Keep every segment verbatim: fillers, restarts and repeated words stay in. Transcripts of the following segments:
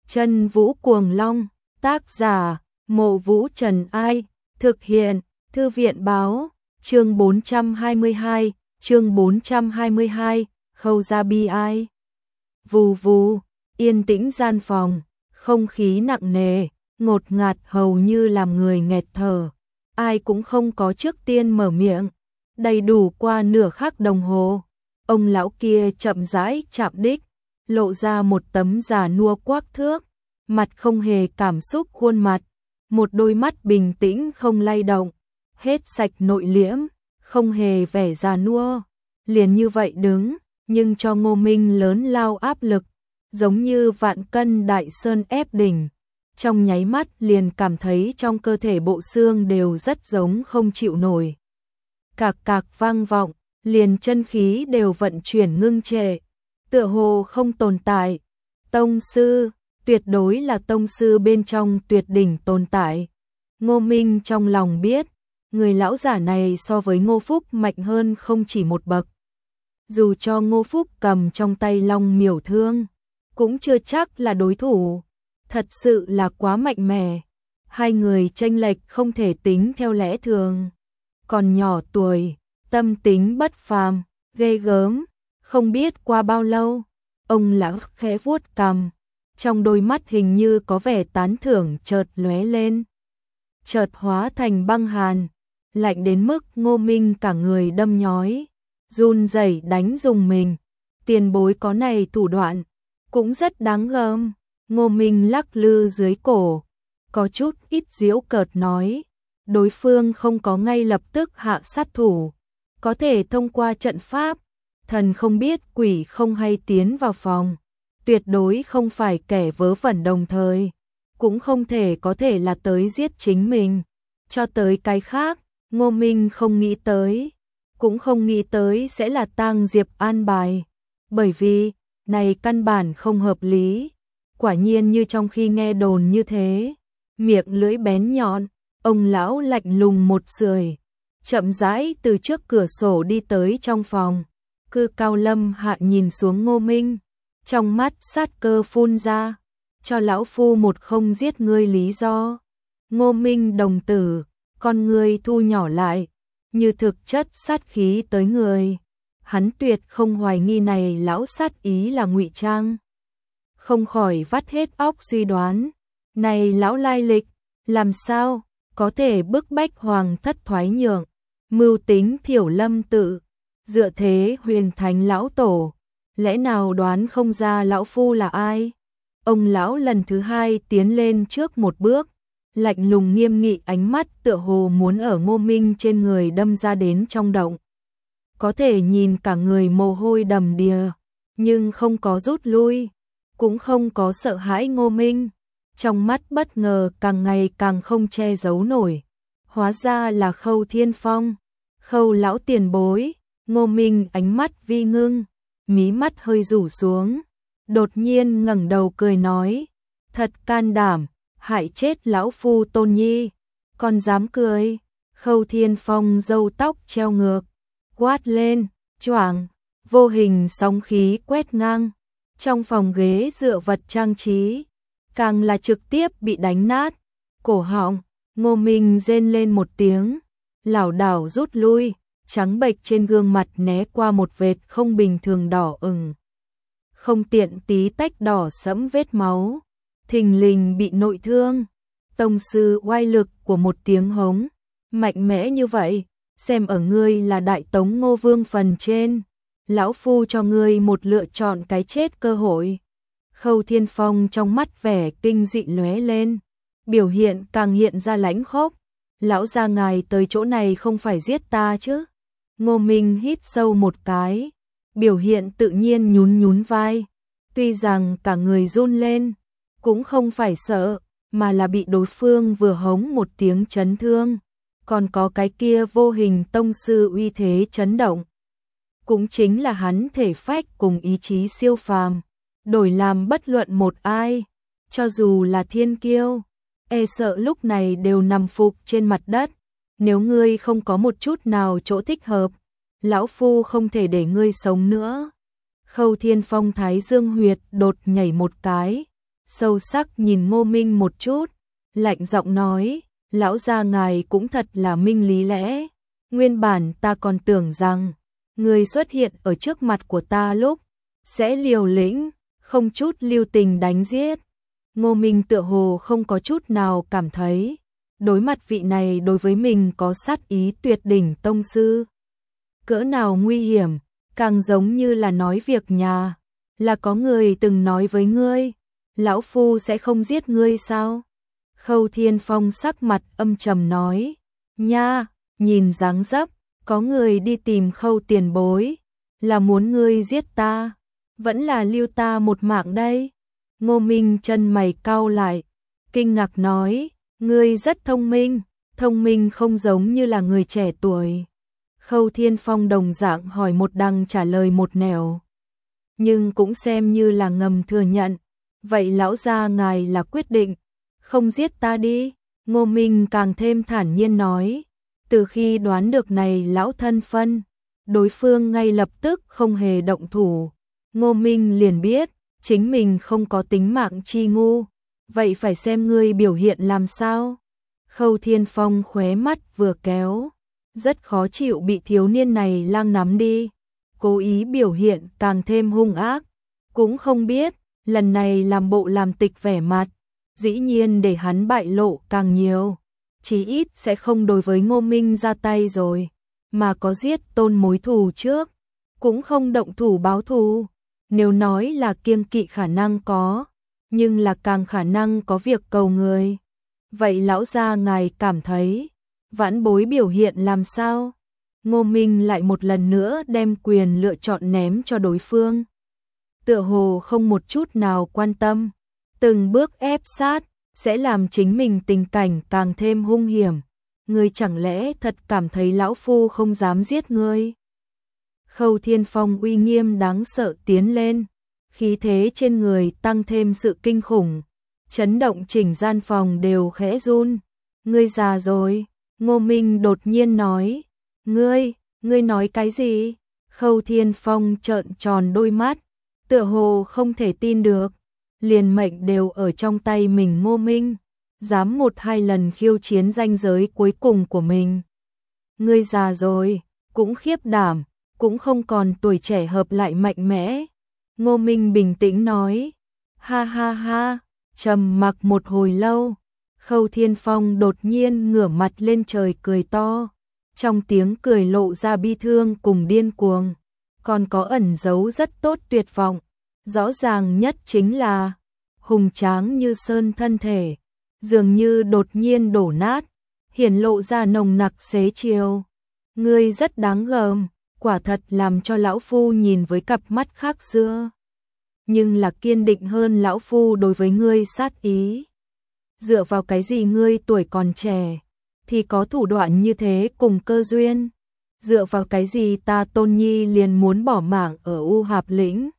Chân Vũ Cuồng Long, tác giả, Mộ Vũ Trần Ai, thực hiện, Thư viện Báo, chương bốn trăm hai mươi hai, chương bốn trăm hai mươi hai, Khâu Gia Bi Ai. Vù vù, yên tĩnh gian phòng, không khí nặng nề, ngột ngạt hầu như làm người nghẹt thở. Ai cũng không có trước tiên mở miệng. Đầy đủ qua nửa khắc đồng hồ, ông lão kia chậm rãi chạm đích, lộ ra một tấm già nua quắc thước, mặt không hề cảm xúc khuôn mặt, một đôi mắt bình tĩnh không lay động, hết sạch nội liễm, không hề vẻ già nua, liền như vậy đứng, nhưng cho Ngô Minh lớn lao áp lực, giống như vạn cân đại sơn ép đỉnh. Trong nháy mắt liền cảm thấy trong cơ thể bộ xương đều rất giống không chịu nổi. Cạc cạc vang vọng, liền chân khí đều vận chuyển ngưng trệ, tựa hồ không tồn tại. Tông sư, tuyệt đối là tông sư bên trong tuyệt đỉnh tồn tại. Ngô Minh trong lòng biết, người lão giả này so với Ngô Phúc mạnh hơn không chỉ một bậc. Dù cho Ngô Phúc cầm trong tay long miểu thương, cũng chưa chắc là đối thủ. Thật sự là quá mạnh mẽ. Hai người chênh lệch không thể tính theo lẽ thường. Còn nhỏ tuổi, tâm tính bất phàm, ghê gớm. Không biết qua bao lâu, ông lão khẽ vuốt cằm, trong đôi mắt hình như có vẻ tán thưởng chợt lóe lên, chợt hóa thành băng hàn, lạnh đến mức Ngô Minh cả người đâm nhói, run rẩy đánh dùng mình. Tiền bối có này thủ đoạn, cũng rất đáng gờm. Ngô Minh lắc lư dưới cổ, có chút ít giễu cợt nói, đối phương không có ngay lập tức hạ sát thủ, có thể thông qua trận pháp, thần không biết quỷ không hay tiến vào phòng, tuyệt đối không phải kẻ vớ vẩn đồng thời, cũng không thể có thể là tới giết chính mình. Cho tới cái khác, Ngô Minh không nghĩ tới, cũng không nghĩ tới sẽ là Tang Diệp an bài, bởi vì, này căn bản không hợp lý. Quả nhiên như trong khi nghe đồn như thế, miệng lưỡi bén nhọn, ông lão lạnh lùng một sưởi, chậm rãi từ trước cửa sổ đi tới trong phòng. Cư Cao Lâm hạ nhìn xuống Ngô Minh, trong mắt sát cơ phun ra, cho lão phu một không giết ngươi lý do. Ngô Minh đồng tử, con ngươi thu nhỏ lại, như thực chất sát khí tới người. Hắn tuyệt không hoài nghi này lão sát ý là ngụy trang. Không khỏi vắt hết óc suy đoán, này lão lai lịch, làm sao có thể bức bách hoàng thất thoái nhượng, mưu tính Thiểu Lâm tự, dựa thế huyền thánh lão tổ, lẽ nào đoán không ra lão phu là ai? Ông lão lần thứ hai tiến lên trước một bước, lạnh lùng nghiêm nghị, ánh mắt tựa hồ muốn ở Ngô Minh trên người đâm ra đến trong động. Có thể nhìn cả người mồ hôi đầm đìa, nhưng không có rút lui, cũng không có sợ hãi Ngô Minh, trong mắt bất ngờ càng ngày càng không che giấu nổi. Hóa ra là Khâu Thiên Phong, Khâu lão tiền bối. Ngô Minh ánh mắt vi ngưng, mí mắt hơi rủ xuống, đột nhiên ngẩng đầu cười nói, thật can đảm, hại chết lão phu Tôn Nhi, còn dám cười. Khâu Thiên Phong râu tóc treo ngược, quát lên, choảng, vô hình sóng khí quét ngang. Trong phòng ghế dựa vật trang trí, càng là trực tiếp bị đánh nát. Cổ họng, Ngô Minh rên lên một tiếng, lảo đảo rút lui, trắng bệch trên gương mặt né qua một vệt không bình thường đỏ ửng. Không tiện tí tách đỏ sẫm vết máu, thình lình bị nội thương. Tông sư oai lực của một tiếng hống, mạnh mẽ như vậy, xem ở ngươi là Đại Tống Ngô Vương phần trên. Lão phu cho ngươi một lựa chọn cái chết cơ hội. Khâu Thiên Phong trong mắt vẻ kinh dị lóe lên, biểu hiện càng hiện ra lãnh khốc. Lão gia ngài tới chỗ này không phải giết ta chứ? Ngô Minh hít sâu một cái, biểu hiện tự nhiên nhún nhún vai. Tuy rằng cả người run lên, cũng không phải sợ, mà là bị đối phương vừa hống một tiếng chấn thương. Còn có cái kia vô hình tông sư uy thế chấn động. Cũng chính là hắn thể phách cùng ý chí siêu phàm, đổi làm bất luận một ai, cho dù là thiên kiêu, e sợ lúc này đều nằm phục trên mặt đất. Nếu ngươi không có một chút nào chỗ thích hợp, lão phu không thể để ngươi sống nữa. Khâu Thiên Phong thái dương huyệt đột nhảy một cái, sâu sắc nhìn Ngô Minh một chút, lạnh giọng nói, lão gia ngài cũng thật là minh lý lẽ, nguyên bản ta còn tưởng rằng, người xuất hiện ở trước mặt của ta lúc, sẽ liều lĩnh, không chút lưu tình đánh giết. Ngô Minh tựa hồ không có chút nào cảm thấy, đối mặt vị này đối với mình có sát ý tuyệt đỉnh tông sư. Cỡ nào nguy hiểm, càng giống như là nói việc nhà, là có người từng nói với ngươi, lão phu sẽ không giết ngươi sao? Khâu Thiên Phong sắc mặt âm trầm nói, nha, nhìn dáng dấp, có người đi tìm Khâu tiền bối, là muốn ngươi giết ta, vẫn là lưu ta một mạng đây. Ngô Minh chân mày cau lại, kinh ngạc nói, ngươi rất thông minh, thông minh không giống như là người trẻ tuổi. Khâu Thiên Phong đồng dạng hỏi một đằng trả lời một nẻo, nhưng cũng xem như là ngầm thừa nhận, vậy lão gia ngài là quyết định, không giết ta đi. Ngô Minh càng thêm thản nhiên nói, từ khi đoán được này lão thân phân, đối phương ngay lập tức không hề động thủ. Ngô Minh liền biết, chính mình không có tính mạng chi ngu, vậy phải xem ngươi biểu hiện làm sao. Khâu Thiên Phong khóe mắt vừa kéo, rất khó chịu bị thiếu niên này lang nắm đi, cố ý biểu hiện càng thêm hung ác, cũng không biết, lần này làm bộ làm tịch vẻ mặt, dĩ nhiên để hắn bại lộ càng nhiều, chí ít sẽ không đối với Ngô Minh ra tay rồi, mà có giết tôn mối thù trước, cũng không động thủ báo thù. Nếu nói là kiêng kỵ khả năng có, nhưng là càng khả năng có việc cầu người. Vậy lão gia ngài cảm thấy, vãn bối biểu hiện làm sao? Ngô Minh lại một lần nữa đem quyền lựa chọn ném cho đối phương. Tựa hồ không một chút nào quan tâm, từng bước ép sát, sẽ làm chính mình tình cảnh càng thêm hung hiểm. Ngươi chẳng lẽ thật cảm thấy lão phu không dám giết ngươi? Khâu Thiên Phong uy nghiêm đáng sợ tiến lên, khí thế trên người tăng thêm sự kinh khủng, chấn động chỉnh gian phòng đều khẽ run. Ngươi già rồi, Ngô Minh đột nhiên nói. Ngươi, ngươi nói cái gì? Khâu Thiên Phong trợn tròn đôi mắt, tựa hồ không thể tin được, liền mệnh đều ở trong tay mình. Ngô Minh dám một hai lần khiêu chiến ranh giới cuối cùng của mình. Ngươi già rồi, cũng khiếp đảm, cũng không còn tuổi trẻ hợp lại mạnh mẽ. Ngô Minh bình tĩnh nói, ha ha ha, trầm mặc một hồi lâu, Khâu Thiên Phong đột nhiên ngửa mặt lên trời cười to, trong tiếng cười lộ ra bi thương cùng điên cuồng, còn có ẩn giấu rất tốt tuyệt vọng, rõ ràng nhất chính là hùng tráng như sơn thân thể, dường như đột nhiên đổ nát, hiển lộ ra nồng nặc xế chiều. Ngươi rất đáng gờm, quả thật làm cho lão phu nhìn với cặp mắt khác xưa, nhưng là kiên định hơn lão phu đối với ngươi sát ý. Dựa vào cái gì ngươi tuổi còn trẻ thì có thủ đoạn như thế cùng cơ duyên? Dựa vào cái gì ta Tôn Nhi liền muốn bỏ mạng ở U Hạp Lĩnh?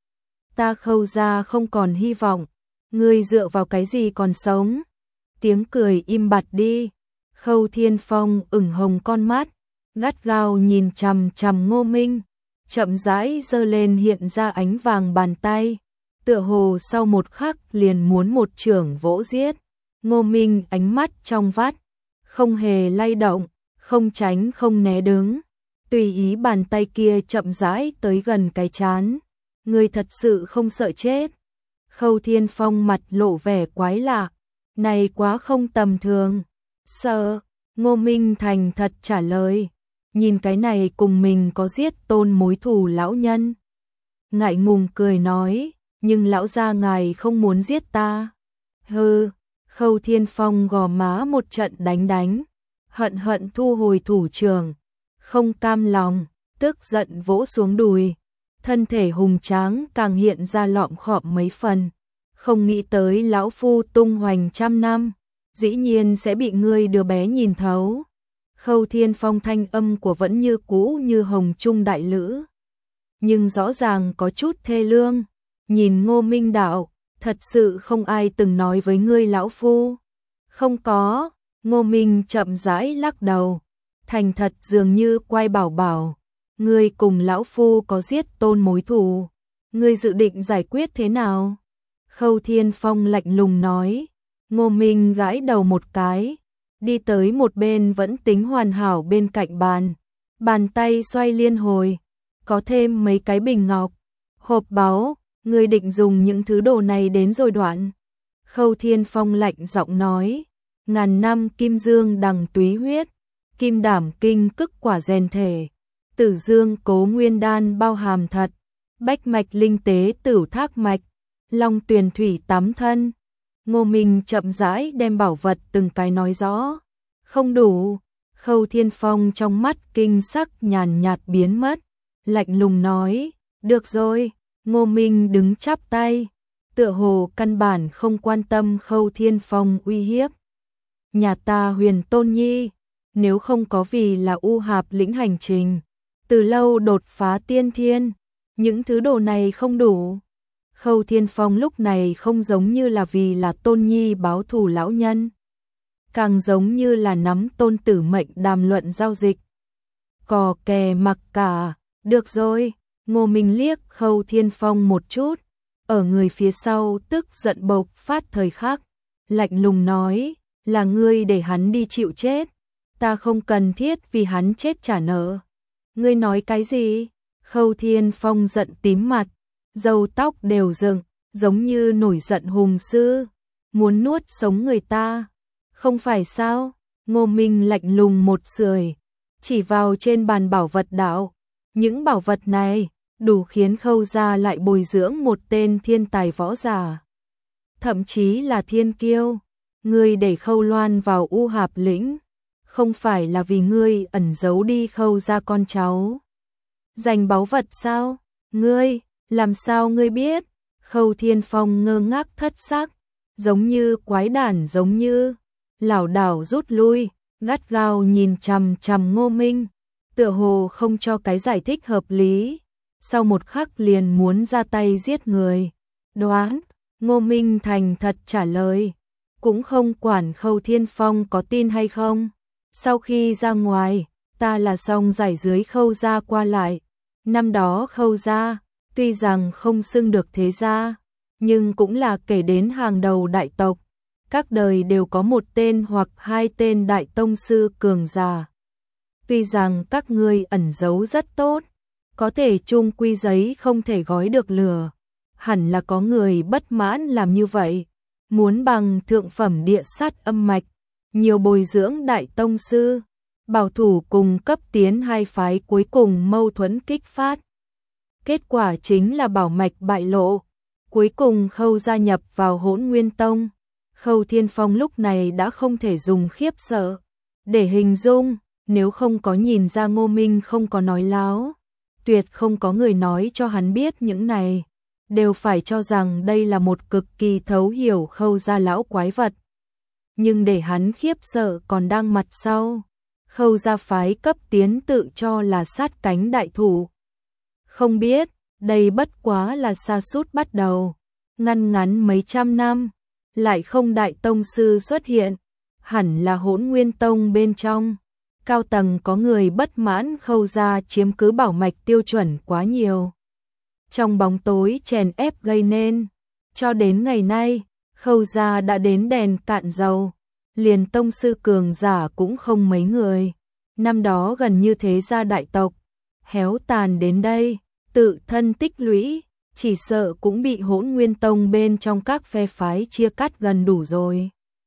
Ta Khâu gia không còn hy vọng, ngươi dựa vào cái gì còn sống? Tiếng cười im bặt đi. Khâu Thiên Phong ửng hồng con mắt, gắt gao nhìn chằm chằm Ngô Minh, chậm rãi giơ lên hiện ra ánh vàng bàn tay, tựa hồ sau một khắc liền muốn một chưởng vỗ giết. Ngô Minh ánh mắt trong vắt, không hề lay động, không tránh không né đứng, tùy ý bàn tay kia chậm rãi tới gần cái trán. Ngươi thật sự không sợ chết? Khâu Thiên Phong mặt lộ vẻ quái lạ, này quá không tầm thường. Sợ? Ngô Minh thành thật trả lời, nhìn cái này cùng mình có giết tôn mối thù lão nhân. Ngại ngùng cười nói, nhưng lão gia ngài không muốn giết ta. Hừ. Khâu Thiên Phong gò má một trận đánh đánh, hận hận thu hồi thủ trưởng, không cam lòng, tức giận vỗ xuống đùi, thân thể hùng tráng càng hiện ra lọm khọm mấy phần, không nghĩ tới lão phu tung hoành trăm năm, dĩ nhiên sẽ bị ngươi đứa bé nhìn thấu. Khâu Thiên Phong thanh âm của vẫn như cũ như hồng trung đại lữ, nhưng rõ ràng có chút thê lương. Nhìn Ngô Minh đạo, thật sự không ai từng nói với ngươi lão phu? Không có. Ngô Minh chậm rãi lắc đầu, thành thật dường như quay bảo bảo, ngươi cùng lão phu có giết tôn mối thù, ngươi dự định giải quyết thế nào? Khâu Thiên Phong lạnh lùng nói. Ngô Minh gãi đầu một cái, đi tới một bên vẫn tính hoàn hảo bên cạnh bàn. Bàn tay xoay liên hồi, có thêm mấy cái bình ngọc, hộp báu, người định dùng những thứ đồ này đến rồi đoạn. Khâu Thiên Phong lạnh giọng nói, ngàn năm kim dương đằng túy huyết, kim đảm kinh cức quả rèn thể, tử dương cố nguyên đan bao hàm thật, bách mạch linh tế tử thác mạch, long tuyền thủy tắm thân. Ngô Minh chậm rãi đem bảo vật từng cái nói rõ. Không đủ. Khâu Thiên Phong trong mắt kinh sắc nhàn nhạt biến mất, lạnh lùng nói, được rồi. Ngô Minh đứng chắp tay, tựa hồ căn bản không quan tâm Khâu Thiên Phong uy hiếp. Nhà ta Huyền Tôn Nhi, nếu không có vì là U Hạp lĩnh hành trình, từ lâu đột phá tiên thiên, những thứ đồ này không đủ. Khâu Thiên Phong lúc này không giống như là vì là Tôn Nhi báo thù lão nhân, càng giống như là nắm tôn tử mệnh đàm luận giao dịch. Cò kè mặc cả, được rồi. Ngô Minh liếc Khâu Thiên Phong một chút, ở người phía sau tức giận bộc phát thời khắc, lạnh lùng nói, là ngươi để hắn đi chịu chết, ta không cần thiết vì hắn chết trả nợ. Ngươi nói cái gì? Khâu Thiên Phong giận tím mặt, râu tóc đều dựng, giống như nổi giận hùng sư, muốn nuốt sống người ta. Không phải sao? Ngô Minh lạnh lùng một sưởi, chỉ vào trên bàn bảo vật đạo. Những bảo vật này đủ khiến Khâu gia lại bồi dưỡng một tên thiên tài võ giả, thậm chí là thiên kiêu. Ngươi để Khâu Loan vào U Hạp lĩnh, không phải là vì ngươi ẩn giấu đi Khâu gia con cháu giành báu vật sao? Ngươi, làm sao ngươi biết? Khâu Thiên Phong ngơ ngác thất sắc, giống như quái đản giống như, lảo đảo rút lui, gắt gao nhìn chằm chằm Ngô Minh, tựa hồ không cho cái giải thích hợp lý, sau một khắc liền muốn ra tay giết người. Đoán, Ngô Minh thành thật trả lời, cũng không quản Khâu Thiên Phong có tin hay không. Sau khi ra ngoài, ta là song giải dưới Khâu gia qua lại. Năm đó Khâu gia, tuy rằng không xưng được thế gia, nhưng cũng là kể đến hàng đầu đại tộc. Các đời đều có một tên hoặc hai tên đại tông sư cường giả. Tuy rằng các ngươi ẩn giấu rất tốt, có thể chung quy giấy không thể gói được lửa. Hẳn là có người bất mãn làm như vậy, muốn bằng thượng phẩm địa sát âm mạch, nhiều bồi dưỡng đại tông sư, bảo thủ cùng cấp tiến hai phái cuối cùng mâu thuẫn kích phát. Kết quả chính là bảo mạch bại lộ, cuối cùng Khâu gia nhập vào Hỗn Nguyên Tông. Khâu Thiên Phong lúc này đã không thể dùng khiếp sợ để hình dung, nếu không có nhìn ra Ngô Minh không có nói láo, tuyệt không có người nói cho hắn biết những này, đều phải cho rằng đây là một cực kỳ thấu hiểu Khâu gia lão quái vật. Nhưng để hắn khiếp sợ còn đang mặt sau, Khâu gia phái cấp tiến tự cho là sát cánh đại thủ. Không biết, đây bất quá là sa sút bắt đầu, ngăn ngắn mấy trăm năm, lại không đại tông sư xuất hiện, hẳn là Hỗn Nguyên Tông bên trong. Cao tầng có người bất mãn Khâu gia chiếm cứ bảo mạch tiêu chuẩn quá nhiều, trong bóng tối chèn ép gây nên. Cho đến ngày nay, Khâu gia đã đến đèn cạn dầu, liền tông sư cường giả cũng không mấy người. Năm đó gần như thế gia đại tộc, héo tàn đến đây, tự thân tích lũy, chỉ sợ cũng bị Hỗn Nguyên Tông bên trong các phe phái chia cắt gần đủ rồi.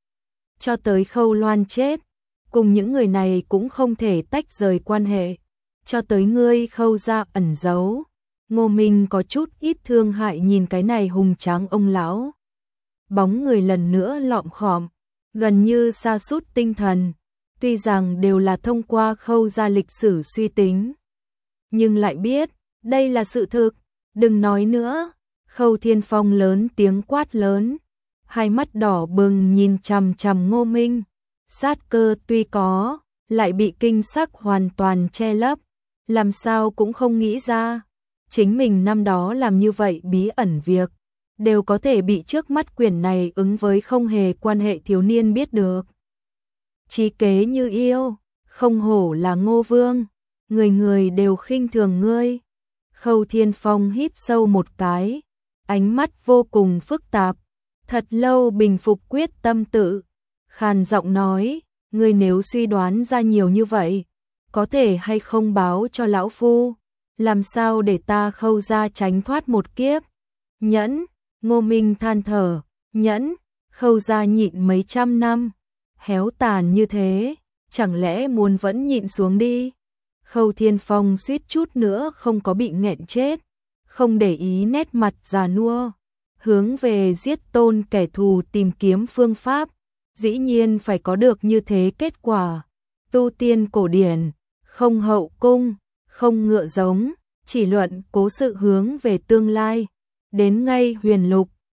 Cho tới Khâu Loan chết, cùng những người này cũng không thể tách rời quan hệ. Cho tới ngươi Khâu gia ẩn giấu. Ngô Minh có chút ít thương hại nhìn cái này hùng tráng ông lão. Bóng người lần nữa lọm khọm, gần như sa sút tinh thần. Tuy rằng đều là thông qua Khâu gia lịch sử suy tính, nhưng lại biết, đây là sự thực. Đừng nói nữa. Khâu Thiên Phong lớn tiếng quát lớn, hai mắt đỏ bừng nhìn chằm chằm Ngô Minh. Sát cơ tuy có, lại bị kinh sắc hoàn toàn che lấp, làm sao cũng không nghĩ ra. Chính mình năm đó làm như vậy bí ẩn việc, đều có thể bị trước mắt quyển này ứng với không hề quan hệ thiếu niên biết được. Trí kế như yêu, không hổ là Ngô Vương, người người đều khinh thường ngươi. Khâu Thiên Phong hít sâu một cái, ánh mắt vô cùng phức tạp, thật lâu bình phục quyết tâm tự, khàn giọng nói, ngươi nếu suy đoán ra nhiều như vậy, có thể hay không báo cho lão phu, làm sao để ta Khâu gia tránh thoát một kiếp. Nhẫn, Ngô Minh than thở, nhẫn, Khâu gia nhịn mấy trăm năm, héo tàn như thế, chẳng lẽ muốn vẫn nhịn xuống đi. Khâu Thiên Phong suýt chút nữa không có bị nghẹn chết, không để ý nét mặt già nua, hướng về giết tôn kẻ thù tìm kiếm phương pháp, dĩ nhiên phải có được như thế kết quả. Tu tiên cổ điển, không hậu cung, không ngựa giống, chỉ luận cố sự hướng về tương lai, đến ngay huyền lục,